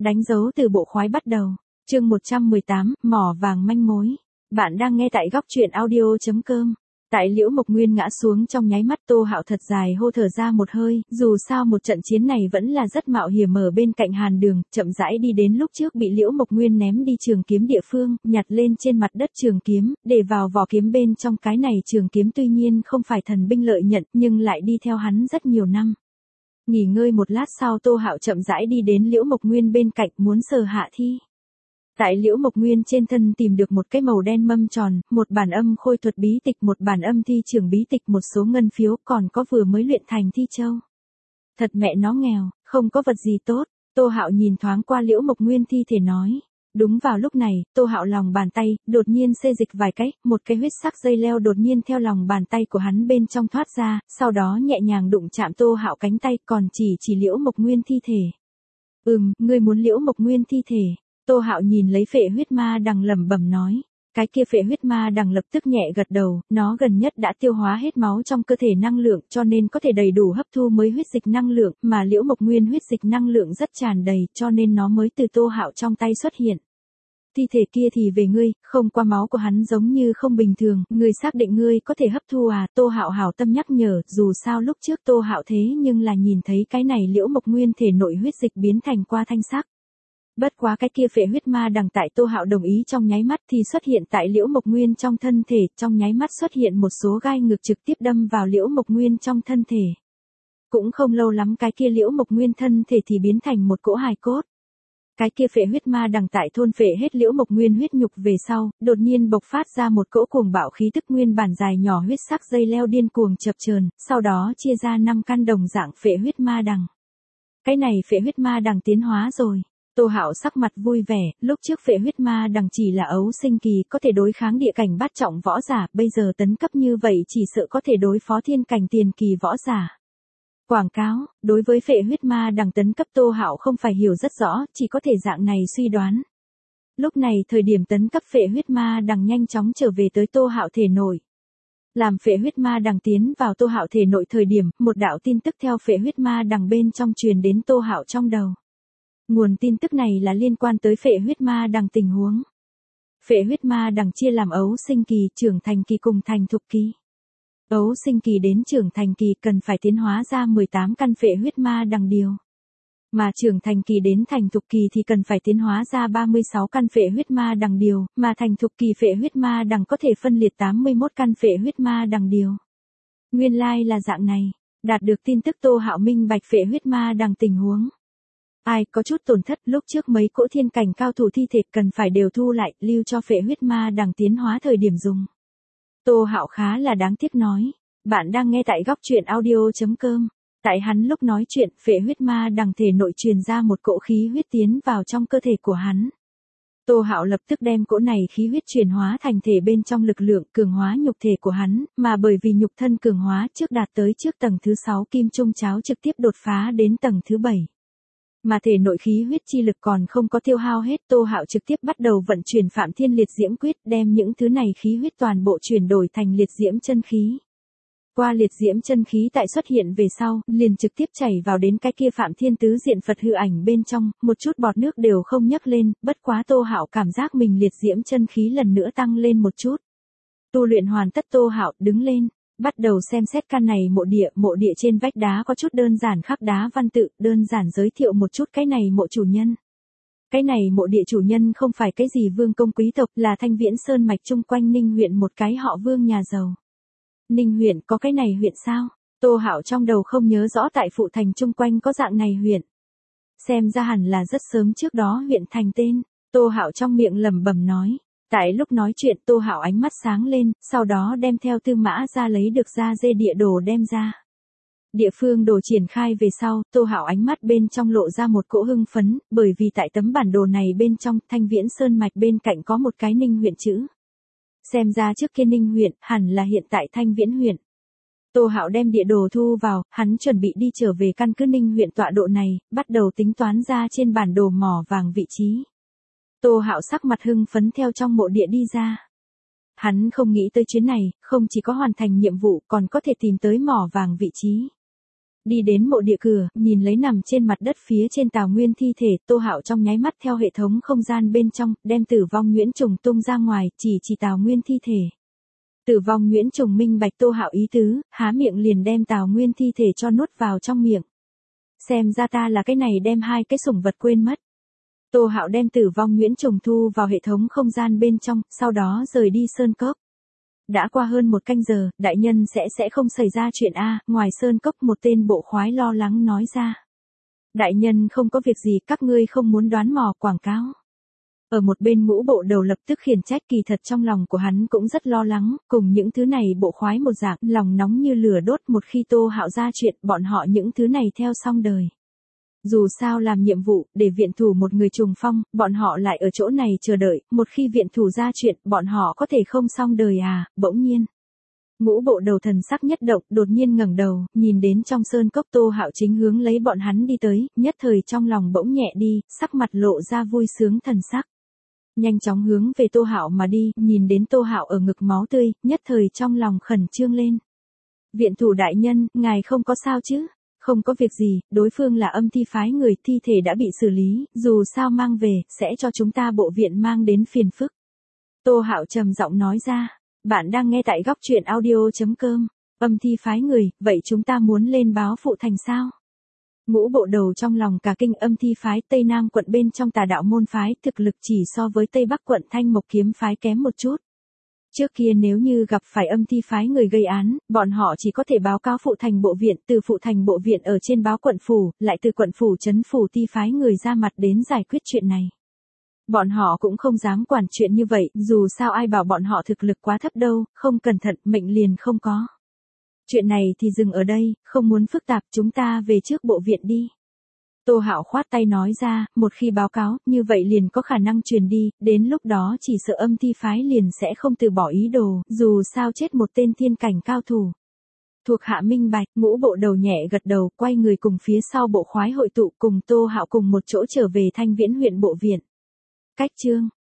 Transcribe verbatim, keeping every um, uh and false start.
Đánh dấu từ bộ khoái bắt đầu. Chương một trăm mười tám, mỏ vàng manh mối. Bạn đang nghe tại góc truyện audio chấm com. Tại Liễu Mộc Nguyên ngã xuống trong nháy mắt, Tô Hạo thật dài hô thở ra một hơi, dù sao một trận chiến này vẫn là rất mạo hiểm. Ở bên cạnh Hàn Đường, chậm rãi đi đến lúc trước bị Liễu Mộc Nguyên ném đi trường kiếm địa phương, nhặt lên trên mặt đất trường kiếm, để vào vỏ kiếm bên trong. Cái này trường kiếm tuy nhiên không phải thần binh lợi nhận, nhưng lại đi theo hắn rất nhiều năm. Nghỉ ngơi một lát sau, Tô Hạo chậm rãi đi đến Liễu Mộc Nguyên bên cạnh, muốn sờ hạ thi. Tại Liễu Mộc Nguyên trên thân tìm được một cái màu đen mâm tròn, một bản âm khôi thuật bí tịch, một bản âm thi trường bí tịch, một số ngân phiếu, còn có vừa mới luyện thành thi châu. Thật mẹ nó nghèo, không có vật gì tốt. Tô Hạo nhìn thoáng qua Liễu Mộc Nguyên thi thể nói. Đúng vào lúc này, Tô Hạo lòng bàn tay đột nhiên xê dịch vài cái, một cái huyết sắc dây leo đột nhiên theo lòng bàn tay của hắn bên trong thoát ra, sau đó nhẹ nhàng đụng chạm Tô Hạo cánh tay, còn chỉ chỉ Liễu Mộc Nguyên thi thể. Ừm, ngươi muốn Liễu Mộc Nguyên thi thể? Tô Hạo nhìn lấy phệ huyết ma đằng lẩm bẩm nói. Cái kia phệ huyết ma đằng lập tức nhẹ gật đầu, nó gần nhất đã tiêu hóa hết máu trong cơ thể năng lượng, cho nên có thể đầy đủ hấp thu mới huyết dịch năng lượng, mà Liễu Mộc Nguyên huyết dịch năng lượng rất tràn đầy, cho nên nó mới từ Tô Hạo trong tay xuất hiện. Thi thể kia thì về ngươi, không qua máu của hắn giống như không bình thường, ngươi xác định ngươi có thể hấp thu à? Tô Hạo hảo tâm nhắc nhở, dù sao lúc trước Tô Hạo thế nhưng là nhìn thấy cái này Liễu Mộc Nguyên thể nội huyết dịch biến thành qua thanh sắc. Bất quá cái kia phệ huyết ma đằng tại Tô Hạo đồng ý trong nháy mắt thì xuất hiện tại Liễu Mộc Nguyên trong thân thể, trong nháy mắt xuất hiện một số gai ngược trực tiếp đâm vào Liễu Mộc Nguyên trong thân thể. Cũng không lâu lắm cái kia Liễu Mộc Nguyên thân thể thì biến thành một cỗ hài cốt. Cái kia phệ huyết ma đằng tại thôn phệ hết Liễu Mộc Nguyên huyết nhục về sau, đột nhiên bộc phát ra một cỗ cuồng bạo khí tức, nguyên bản dài nhỏ huyết sắc dây leo điên cuồng chập chờn, sau đó chia ra năm căn đồng dạng phệ huyết ma đằng. Cái này phệ huyết ma đằng tiến hóa rồi. Tô Hạo sắc mặt vui vẻ, lúc trước phệ huyết ma đằng chỉ là ấu sinh kỳ, có thể đối kháng địa cảnh bát trọng võ giả, bây giờ tấn cấp như vậy chỉ sợ có thể đối phó thiên cảnh tiền kỳ võ giả. Quảng cáo, đối với phệ huyết ma đằng tấn cấp Tô Hạo không phải hiểu rất rõ, chỉ có thể dạng này suy đoán. Lúc này thời điểm tấn cấp phệ huyết ma đằng nhanh chóng trở về tới Tô Hạo thể nội. Làm phệ huyết ma đằng tiến vào Tô Hạo thể nội thời điểm, một đạo tin tức theo phệ huyết ma đằng bên trong truyền đến Tô Hạo trong đầu. Nguồn tin tức này là liên quan tới phệ huyết ma đằng tình huống. Phệ huyết ma đằng chia làm ấu sinh kỳ, trưởng thành kỳ cùng thành thục kỳ. Ấu sinh kỳ đến trưởng thành kỳ cần phải tiến hóa ra mười tám căn phệ huyết ma đằng điều. Mà trưởng thành kỳ đến thành thục kỳ thì cần phải tiến hóa ra ba mươi sáu căn phệ huyết ma đằng điều, mà thành thục kỳ phệ huyết ma đằng có thể phân liệt tám mươi mốt căn phệ huyết ma đằng điều. Nguyên lai like là dạng này, đạt được tin tức Tô Hạo minh bạch phệ huyết ma đằng tình huống. Ai có chút tổn thất, lúc trước mấy cỗ thiên cảnh cao thủ thi thể cần phải đều thu lại, lưu cho phệ huyết ma đằng tiến hóa thời điểm dùng. Tô Hạo khá là đáng tiếc nói. Bạn đang nghe tại góc truyện audio chấm com. Tại hắn lúc nói chuyện, phệ huyết ma đằng thể nội truyền ra một cỗ khí huyết tiến vào trong cơ thể của hắn. Tô Hạo lập tức đem cỗ này khí huyết chuyển hóa thành thể bên trong lực lượng, cường hóa nhục thể của hắn, mà bởi vì nhục thân cường hóa trước đạt tới trước tầng thứ sáu kim trung cháo trực tiếp đột phá đến tầng thứ bảy. Mà thể nội khí huyết chi lực còn không có tiêu hao hết, Tô Hạo trực tiếp bắt đầu vận chuyển Phạm Thiên Liệt Diễm Quyết, đem những thứ này khí huyết toàn bộ chuyển đổi thành liệt diễm chân khí. Qua liệt diễm chân khí tại xuất hiện về sau, liền trực tiếp chảy vào đến cái kia Phạm Thiên Tứ Diện Phật hư ảnh bên trong, một chút bọt nước đều không nhấc lên, bất quá Tô Hạo cảm giác mình liệt diễm chân khí lần nữa tăng lên một chút. Tu luyện hoàn tất, Tô Hạo đứng lên. Bắt đầu xem xét căn này mộ địa, mộ địa trên vách đá có chút đơn giản khắc đá văn tự, đơn giản giới thiệu một chút cái này mộ chủ nhân. Cái này mộ địa chủ nhân không phải cái gì vương công quý tộc, là Thanh Viễn Sơn mạch chung quanh Ninh huyện một cái họ Vương nhà giàu. Ninh huyện có cái này huyện sao? Tô Hạo trong đầu không nhớ rõ tại phụ thành chung quanh có dạng này huyện. Xem ra hẳn là rất sớm trước đó huyện thành tên. Tô Hạo trong miệng lẩm bẩm nói. Tại lúc nói chuyện Tô Hạo ánh mắt sáng lên, sau đó đem theo Tư Mã ra lấy được ra dê địa đồ đem ra. Địa phương đồ triển khai về sau, Tô Hạo ánh mắt bên trong lộ ra một cỗ hưng phấn, bởi vì tại tấm bản đồ này bên trong, Thanh Viễn Sơn mạch bên cạnh có một cái Ninh huyện chữ. Xem ra trước kia Ninh huyện, hẳn là hiện tại Thanh Viễn huyện. Tô Hạo đem địa đồ thu vào, hắn chuẩn bị đi trở về căn cứ Ninh huyện tọa độ này, bắt đầu tính toán ra trên bản đồ mỏ vàng vị trí. Tô Hạo sắc mặt hưng phấn theo trong mộ địa đi ra. Hắn không nghĩ tới chuyến này, không chỉ có hoàn thành nhiệm vụ còn có thể tìm tới mỏ vàng vị trí. Đi đến mộ địa cửa, nhìn lấy nằm trên mặt đất phía trên Tào Nguyên thi thể, Tô Hạo trong nháy mắt theo hệ thống không gian bên trong, đem Tử Vong Nguyễn Trùng tung ra ngoài, chỉ chỉ Tào Nguyên thi thể. Tử Vong Nguyễn Trùng minh bạch Tô Hạo ý tứ, há miệng liền đem Tào Nguyên thi thể cho nuốt vào trong miệng. Xem ra ta là cái này đem hai cái sủng vật quên mất. Tô Hạo đem Tử Vong Nguyễn Trùng thu vào hệ thống không gian bên trong, sau đó rời đi sơn cốc. Đã qua hơn một canh giờ, đại nhân sẽ sẽ không xảy ra chuyện A, ngoài sơn cốc một tên bộ khoái lo lắng nói ra. Đại nhân không có việc gì, các ngươi không muốn đoán mò quảng cáo. Ở một bên ngũ bộ đầu lập tức khiển trách, kỳ thật trong lòng của hắn cũng rất lo lắng, cùng những thứ này bộ khoái một dạng, lòng nóng như lửa đốt, một khi Tô Hạo ra chuyện, bọn họ những thứ này theo xong đời. Dù sao làm nhiệm vụ, để viện thủ một người trùng phong, bọn họ lại ở chỗ này chờ đợi, một khi viện thủ ra chuyện, bọn họ có thể không xong đời à, bỗng nhiên. Ngũ bộ đầu thần sắc nhất động, đột nhiên ngẩng đầu, nhìn đến trong sơn cốc Tô Hạo chính hướng lấy bọn hắn đi tới, nhất thời trong lòng bỗng nhẹ đi, sắc mặt lộ ra vui sướng thần sắc. Nhanh chóng hướng về Tô Hạo mà đi, nhìn đến Tô Hạo ở ngực máu tươi, nhất thời trong lòng khẩn trương lên. Viện thủ đại nhân, ngài không có sao chứ? Không có việc gì, đối phương là âm thi phái người, thi thể đã bị xử lý, dù sao mang về, sẽ cho chúng ta bộ viện mang đến phiền phức. Tô Hạo trầm giọng nói ra, bạn đang nghe tại góc truyện audio chấm com, âm thi phái người, vậy chúng ta muốn lên báo phụ thành sao? Ngũ bộ đầu trong lòng cả kinh, âm thi phái Tây Nam quận bên trong Tà Đạo môn phái, thực lực chỉ so với Tây Bắc quận Thanh Mộc kiếm phái kém một chút. Trước kia nếu như gặp phải âm thi phái người gây án, bọn họ chỉ có thể báo cáo phụ thành bộ viện, từ phụ thành bộ viện ở trên báo quận phủ, lại từ quận phủ trấn phủ ti phái người ra mặt đến giải quyết chuyện này. Bọn họ cũng không dám quản chuyện như vậy, dù sao ai bảo bọn họ thực lực quá thấp đâu, không cẩn thận, mệnh liền không có. Chuyện này thì dừng ở đây, không muốn phức tạp, chúng ta về trước bộ viện đi. Tô Hạo khoát tay nói ra, một khi báo cáo, như vậy liền có khả năng truyền đi, đến lúc đó chỉ sợ âm thi phái liền sẽ không từ bỏ ý đồ, dù sao chết một tên thiên cảnh cao thủ. Thuộc hạ minh bạch, ngũ bộ đầu nhẹ gật đầu, quay người cùng phía sau bộ khoái hội tụ, cùng Tô Hạo cùng một chỗ trở về Thanh Viễn huyện bộ viện. Cách chương